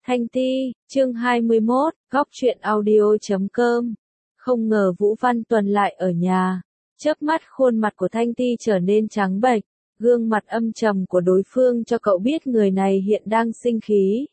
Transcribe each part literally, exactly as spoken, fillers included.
Thanh Ti, chương hai mươi mốt, góc truyện audio chấm com. Không ngờ Vũ Văn Tuần lại ở nhà. Chớp mắt khuôn mặt của Thanh Ti trở nên trắng bệch, gương mặt âm trầm của đối phương cho cậu biết người này hiện đang sinh khí.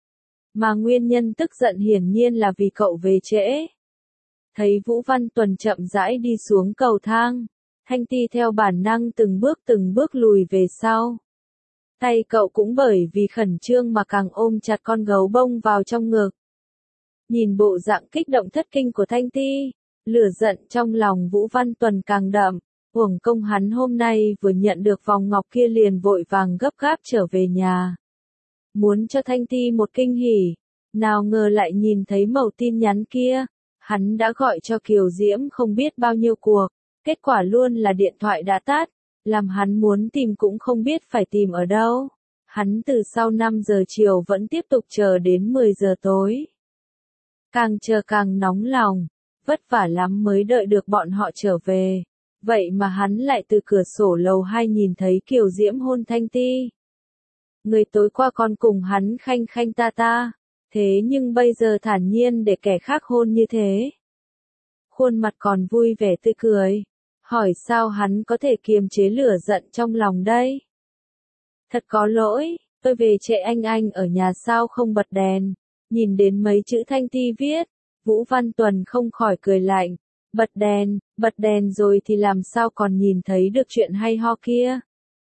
Mà nguyên nhân tức giận hiển nhiên là vì cậu về trễ. Thấy Vũ Văn Tuần chậm rãi đi xuống cầu thang, Thanh Ti theo bản năng từng bước từng bước lùi về sau. Tay cậu cũng bởi vì khẩn trương mà càng ôm chặt con gấu bông vào trong ngực. Nhìn bộ dạng kích động thất kinh của Thanh Ti, lửa giận trong lòng Vũ Văn Tuần càng đậm, uổng công hắn hôm nay vừa nhận được vòng ngọc kia liền vội vàng gấp gáp trở về nhà. Muốn cho Thanh Ti một kinh hỉ, nào ngờ lại nhìn thấy mẩu tin nhắn kia, hắn đã gọi cho Kiều Diễm không biết bao nhiêu cuộc, kết quả luôn là điện thoại đã tắt. Làm hắn muốn tìm cũng không biết phải tìm ở đâu. Hắn từ sau năm giờ chiều vẫn tiếp tục chờ đến mười giờ tối. Càng chờ càng nóng lòng, vất vả lắm mới đợi được bọn họ trở về. Vậy mà hắn lại từ cửa sổ lầu hai nhìn thấy Kiều Diễm hôn Thanh Ti. Người tối qua còn cùng hắn khanh khanh ta ta, thế nhưng bây giờ thản nhiên để kẻ khác hôn như thế. Khuôn mặt còn vui vẻ tươi cười. Hỏi sao hắn có thể kiềm chế lửa giận trong lòng đây? Thật có lỗi, tôi về trễ anh anh ở nhà sao không bật đèn. Nhìn đến mấy chữ Thanh Ti viết, Vũ Văn Tuần không khỏi cười lạnh. Bật đèn, bật đèn rồi thì làm sao còn nhìn thấy được chuyện hay ho kia.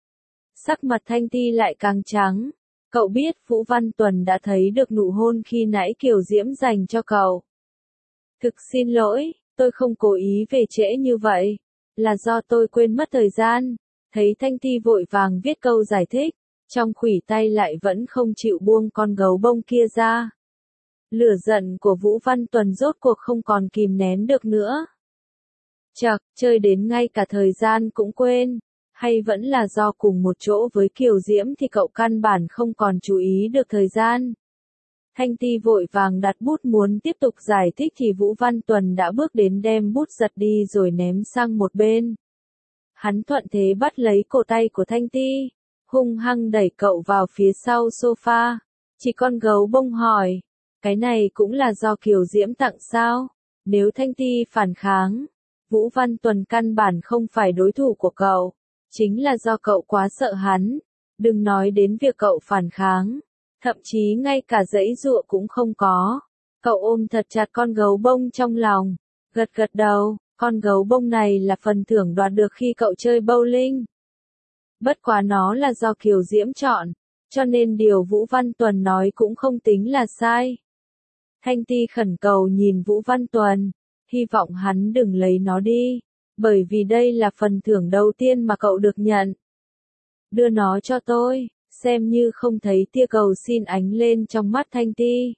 Sắc mặt Thanh Ti lại càng trắng. Cậu biết Vũ Văn Tuần đã thấy được nụ hôn khi nãy Kiều Diễm dành cho cậu. Thực xin lỗi, tôi không cố ý về trễ như vậy. Là do tôi quên mất thời gian. Thấy Thanh Ti vội vàng viết câu giải thích, trong khuỷu tay lại vẫn không chịu buông con gấu bông kia ra. Lửa giận của Vũ Văn Tuần rốt cuộc không còn kìm nén được nữa. Chậc, chơi đến ngay cả thời gian cũng quên, hay vẫn là do cùng một chỗ với Kiều Diễm thì cậu căn bản không còn chú ý được thời gian. Thanh Ti vội vàng đặt bút muốn tiếp tục giải thích thì Vũ Văn Tuần đã bước đến đem bút giật đi rồi ném sang một bên. Hắn thuận thế bắt lấy cổ tay của Thanh Ti, hung hăng đẩy cậu vào phía sau sofa. Chỉ con gấu bông hỏi, cái này cũng là do Kiều Diễm tặng sao? Nếu Thanh Ti phản kháng, Vũ Văn Tuần căn bản không phải đối thủ của cậu, chính là do cậu quá sợ hắn. Đừng nói đến việc cậu phản kháng. Thậm chí ngay cả giãy giụa cũng không có. Cậu ôm thật chặt con gấu bông trong lòng, gật gật đầu, con gấu bông này là phần thưởng đoạt được khi cậu chơi bowling. Bất quá nó là do Kiều Diễm chọn, cho nên điều Vũ Văn Tuần nói cũng không tính là sai. Thanh Ti khẩn cầu nhìn Vũ Văn Tuần, hy vọng hắn đừng lấy nó đi, bởi vì đây là phần thưởng đầu tiên mà cậu được nhận. Đưa nó cho tôi. Xem như không thấy tia cầu xin ánh lên trong mắt Thanh Ti.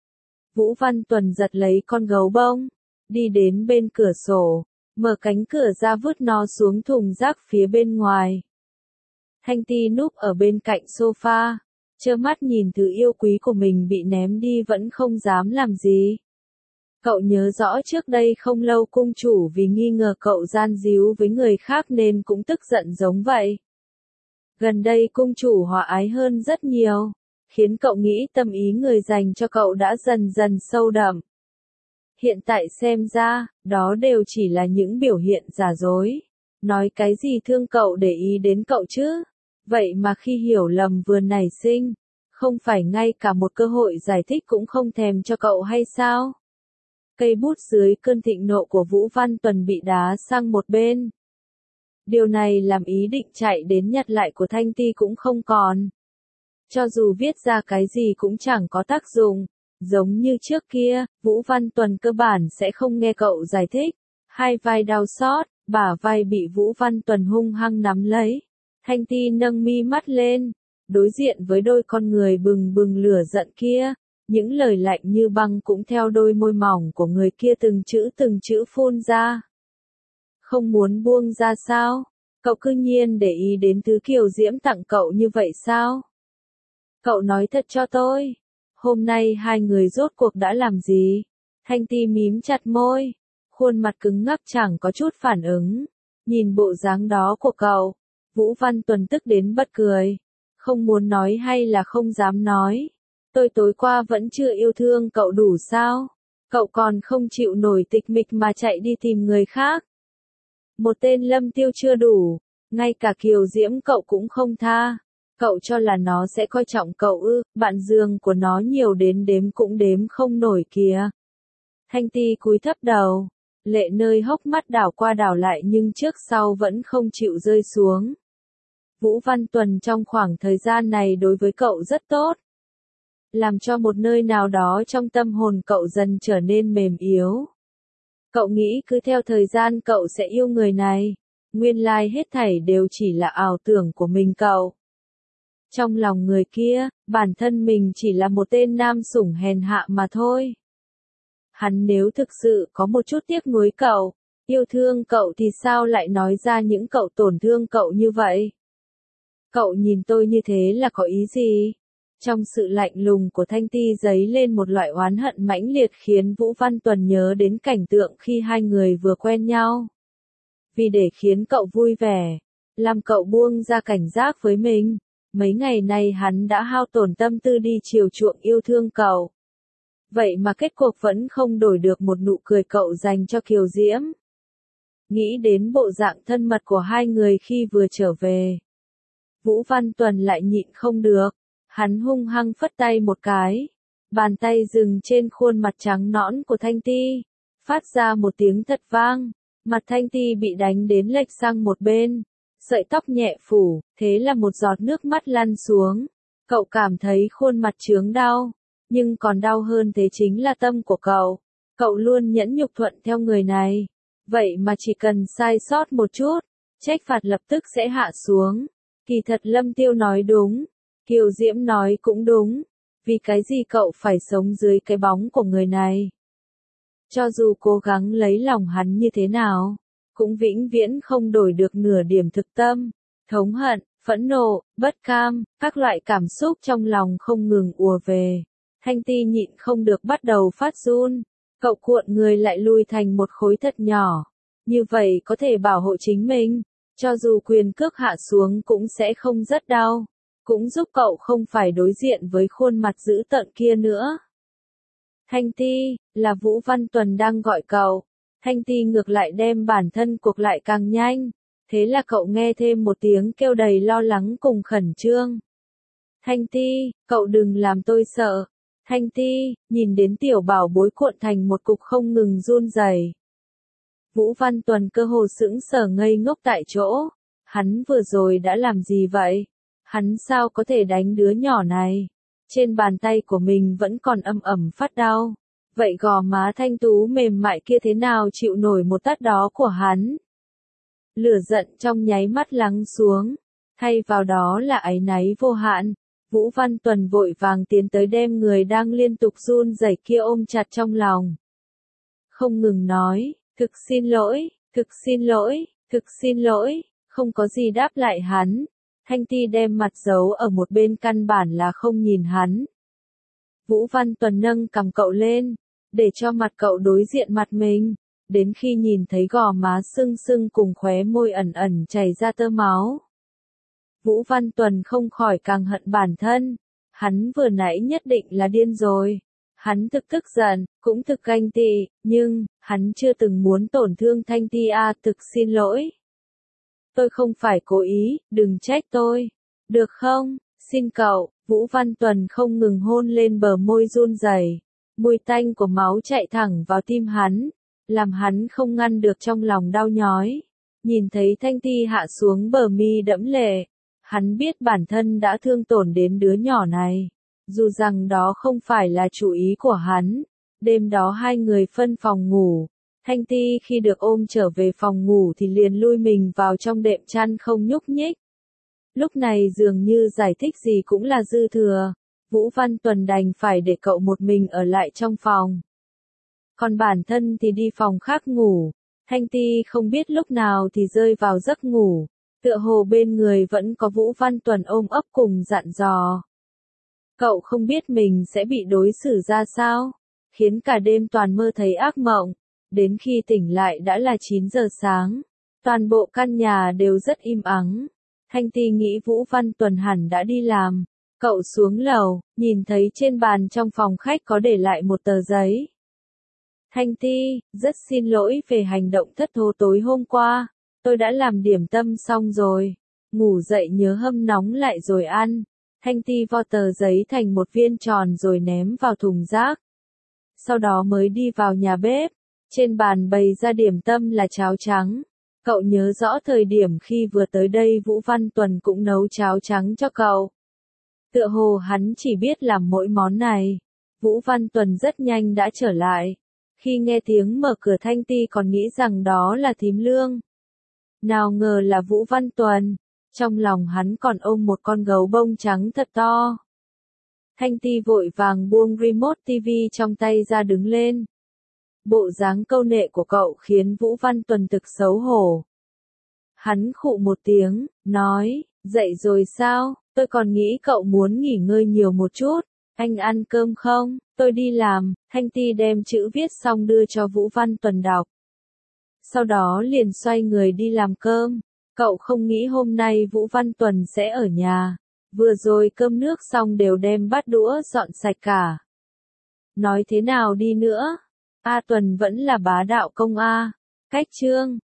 Vũ Văn Tuần giật lấy con gấu bông, đi đến bên cửa sổ, mở cánh cửa ra vứt nó xuống thùng rác phía bên ngoài. Thanh Ti núp ở bên cạnh sofa, trơ mắt nhìn thứ yêu quý của mình bị ném đi vẫn không dám làm gì. Cậu nhớ rõ trước đây không lâu cung chủ vì nghi ngờ cậu gian díu với người khác nên cũng tức giận giống vậy. Gần đây cung chủ hòa ái hơn rất nhiều, khiến cậu nghĩ tâm ý người dành cho cậu đã dần dần sâu đậm. Hiện tại xem ra, đó đều chỉ là những biểu hiện giả dối. Nói cái gì thương cậu để ý đến cậu chứ? Vậy mà khi hiểu lầm vừa nảy sinh, không phải ngay cả một cơ hội giải thích cũng không thèm cho cậu hay sao? Cây bút dưới cơn thịnh nộ của Vũ Văn Tuần bị đá sang một bên. Điều này làm ý định chạy đến nhặt lại của Thanh Ti cũng không còn. Cho dù viết ra cái gì cũng chẳng có tác dụng. Giống như trước kia, Vũ Văn Tuần cơ bản sẽ không nghe cậu giải thích. Hai vai đau xót, bả vai bị Vũ Văn Tuần hung hăng nắm lấy. Thanh Ti nâng mi mắt lên, đối diện với đôi con người bừng bừng lửa giận kia. Những lời lạnh như băng cũng theo đôi môi mỏng của người kia từng chữ từng chữ phun ra. Không muốn buông ra sao? Cậu cứ nhiên để ý đến thứ Kiều Diễm tặng cậu như vậy sao? Cậu nói thật cho tôi. Hôm nay hai người rốt cuộc đã làm gì? Thanh Ti mím chặt môi. Khuôn mặt cứng ngắc chẳng có chút phản ứng. Nhìn bộ dáng đó của cậu. Vũ Văn Tuần tức đến bật cười. Không muốn nói hay là không dám nói? Tôi tối qua vẫn chưa yêu thương cậu đủ sao? Cậu còn không chịu nổi tịch mịch mà chạy đi tìm người khác. Một tên Lâm Tiêu chưa đủ, ngay cả Kiều Diễm cậu cũng không tha. Cậu cho là nó sẽ coi trọng cậu ư, bạn giường của nó nhiều đến đếm cũng đếm không nổi kìa. Thanh Ti cúi thấp đầu, lệ nơi hốc mắt đảo qua đảo lại nhưng trước sau vẫn không chịu rơi xuống. Vũ Văn Tuần trong khoảng thời gian này đối với cậu rất tốt. Làm cho một nơi nào đó trong tâm hồn cậu dần trở nên mềm yếu. Cậu nghĩ cứ theo thời gian cậu sẽ yêu người này. Nguyên lai hết thảy đều chỉ là ảo tưởng của mình cậu. Trong lòng người kia, bản thân mình chỉ là một tên nam sủng hèn hạ mà thôi. Hắn nếu thực sự có một chút tiếc nuối cậu, yêu thương cậu thì sao lại nói ra những cậu tổn thương cậu như vậy? Cậu nhìn tôi như thế là có ý gì? Trong sự lạnh lùng của Thanh Ti dấy lên một loại oán hận mãnh liệt khiến Vũ Văn Tuần nhớ đến cảnh tượng khi hai người vừa quen nhau. Vì để khiến cậu vui vẻ, làm cậu buông ra cảnh giác với mình, mấy ngày nay hắn đã hao tổn tâm tư đi chiều chuộng yêu thương cậu. Vậy mà kết cuộc vẫn không đổi được một nụ cười cậu dành cho Kiều Diễm. Nghĩ đến bộ dạng thân mật của hai người khi vừa trở về, Vũ Văn Tuần lại nhịn không được. Hắn hung hăng phất tay một cái, bàn tay dừng trên khuôn mặt trắng nõn của Thanh Ti, phát ra một tiếng thật vang, mặt Thanh Ti bị đánh đến lệch sang một bên, sợi tóc nhẹ phủ, thế là một giọt nước mắt lăn xuống. Cậu cảm thấy khuôn mặt chướng đau, nhưng còn đau hơn thế chính là tâm của cậu. Cậu luôn nhẫn nhục thuận theo người này, vậy mà chỉ cần sai sót một chút, trách phạt lập tức sẽ hạ xuống. Kỳ thật Lâm Tiêu nói đúng. Kiều Diễm nói cũng đúng, vì cái gì cậu phải sống dưới cái bóng của người này. Cho dù cố gắng lấy lòng hắn như thế nào, cũng vĩnh viễn không đổi được nửa điểm thực tâm, thống hận, phẫn nộ, bất cam, các loại cảm xúc trong lòng không ngừng ùa về. Thanh Ti nhịn không được bắt đầu phát run, cậu cuộn người lại lui thành một khối thật nhỏ, như vậy có thể bảo hộ chính mình, cho dù quyền cước hạ xuống cũng sẽ không rất đau. Cũng giúp cậu không phải đối diện với khuôn mặt dữ tợn kia nữa. Thanh Ti, là Vũ Văn Tuần đang gọi cậu. Thanh Ti ngược lại đem bản thân cuộc lại càng nhanh. Thế là cậu nghe thêm một tiếng kêu đầy lo lắng cùng khẩn trương. Thanh Ti, cậu đừng làm tôi sợ. Thanh Ti, nhìn đến tiểu bảo bối cuộn thành một cục không ngừng run rẩy. Vũ Văn Tuần cơ hồ sững sờ ngây ngốc tại chỗ. Hắn vừa rồi đã làm gì vậy? Hắn sao có thể đánh đứa nhỏ này? Trên bàn tay của mình vẫn còn âm ẩm phát đau. Vậy gò má thanh tú mềm mại kia thế nào chịu nổi một tát đó của hắn? Lửa giận trong nháy mắt lắng xuống. Thay vào đó là áy náy vô hạn. Vũ Văn Tuần vội vàng tiến tới đem người đang liên tục run rẩy kia ôm chặt trong lòng. Không ngừng nói, thực xin lỗi, thực xin lỗi, thực xin lỗi, không có gì đáp lại hắn. Thanh Ti đem mặt giấu ở một bên căn bản là không nhìn hắn. Vũ Văn Tuần nâng cằm cậu lên, để cho mặt cậu đối diện mặt mình, đến khi nhìn thấy gò má sưng sưng cùng khóe môi ẩn ẩn chảy ra tơ máu. Vũ Văn Tuần không khỏi càng hận bản thân, hắn vừa nãy nhất định là điên rồi. Hắn thực tức giận, cũng thực ganh tị, nhưng, hắn chưa từng muốn tổn thương Thanh Ti à, thực xin lỗi. Tôi không phải cố ý, đừng trách tôi. Được không? Xin cậu. Vũ Văn Tuần không ngừng hôn lên bờ môi run rẩy, mùi tanh của máu chạy thẳng vào tim hắn, làm hắn không ngăn được trong lòng đau nhói. Nhìn thấy Thanh Ti hạ xuống bờ mi đẫm lệ, hắn biết bản thân đã thương tổn đến đứa nhỏ này. Dù rằng đó không phải là chủ ý của hắn. Đêm đó hai người phân phòng ngủ. Thanh Ti khi được ôm trở về phòng ngủ thì liền lui mình vào trong đệm chăn không nhúc nhích. Lúc này dường như giải thích gì cũng là dư thừa. Vũ Văn Tuần đành phải để cậu một mình ở lại trong phòng. Còn bản thân thì đi phòng khác ngủ. Thanh Ti không biết lúc nào thì rơi vào giấc ngủ. Tựa hồ bên người vẫn có Vũ Văn Tuần ôm ấp cùng dặn dò. Cậu không biết mình sẽ bị đối xử ra sao, khiến cả đêm toàn mơ thấy ác mộng. Đến khi tỉnh lại đã là chín giờ sáng, toàn bộ căn nhà đều rất im ắng. Thanh Ti nghĩ Vũ Văn Tuần hẳn đã đi làm, Cậu xuống lầu, nhìn thấy trên bàn trong phòng khách có để lại một tờ giấy. Thanh Ti, rất xin lỗi về hành động thất thố tối hôm qua. Tôi đã làm điểm tâm xong rồi. Ngủ dậy nhớ hâm nóng lại rồi ăn. Thanh Ti vo tờ giấy thành một viên tròn rồi ném vào thùng rác. Sau đó mới đi vào nhà bếp. Trên bàn bày ra điểm tâm là cháo trắng. Cậu nhớ rõ thời điểm khi vừa tới đây Vũ Văn Tuần cũng nấu cháo trắng cho cậu. Tựa hồ hắn chỉ biết làm mỗi món này. Vũ Văn Tuần rất nhanh đã trở lại. Khi nghe tiếng mở cửa Thanh Ti còn nghĩ rằng đó là thím Lương. Nào ngờ là Vũ Văn Tuần. Trong lòng hắn còn ôm một con gấu bông trắng thật to. Thanh Ti vội vàng buông remote ti vi trong tay ra đứng lên. Bộ dáng câu nệ của cậu khiến Vũ Văn Tuần thực xấu hổ. Hắn khụ một tiếng, nói, dậy rồi sao, tôi còn nghĩ cậu muốn nghỉ ngơi nhiều một chút, anh ăn cơm không, tôi đi làm. Thanh Ti đem chữ viết xong đưa cho Vũ Văn Tuần đọc. Sau đó liền xoay người đi làm cơm, cậu không nghĩ hôm nay Vũ Văn Tuần sẽ ở nhà, vừa rồi cơm nước xong đều đem bát đũa dọn sạch cả. Nói thế nào đi nữa, A Tuần vẫn là bá đạo công A, cách chương.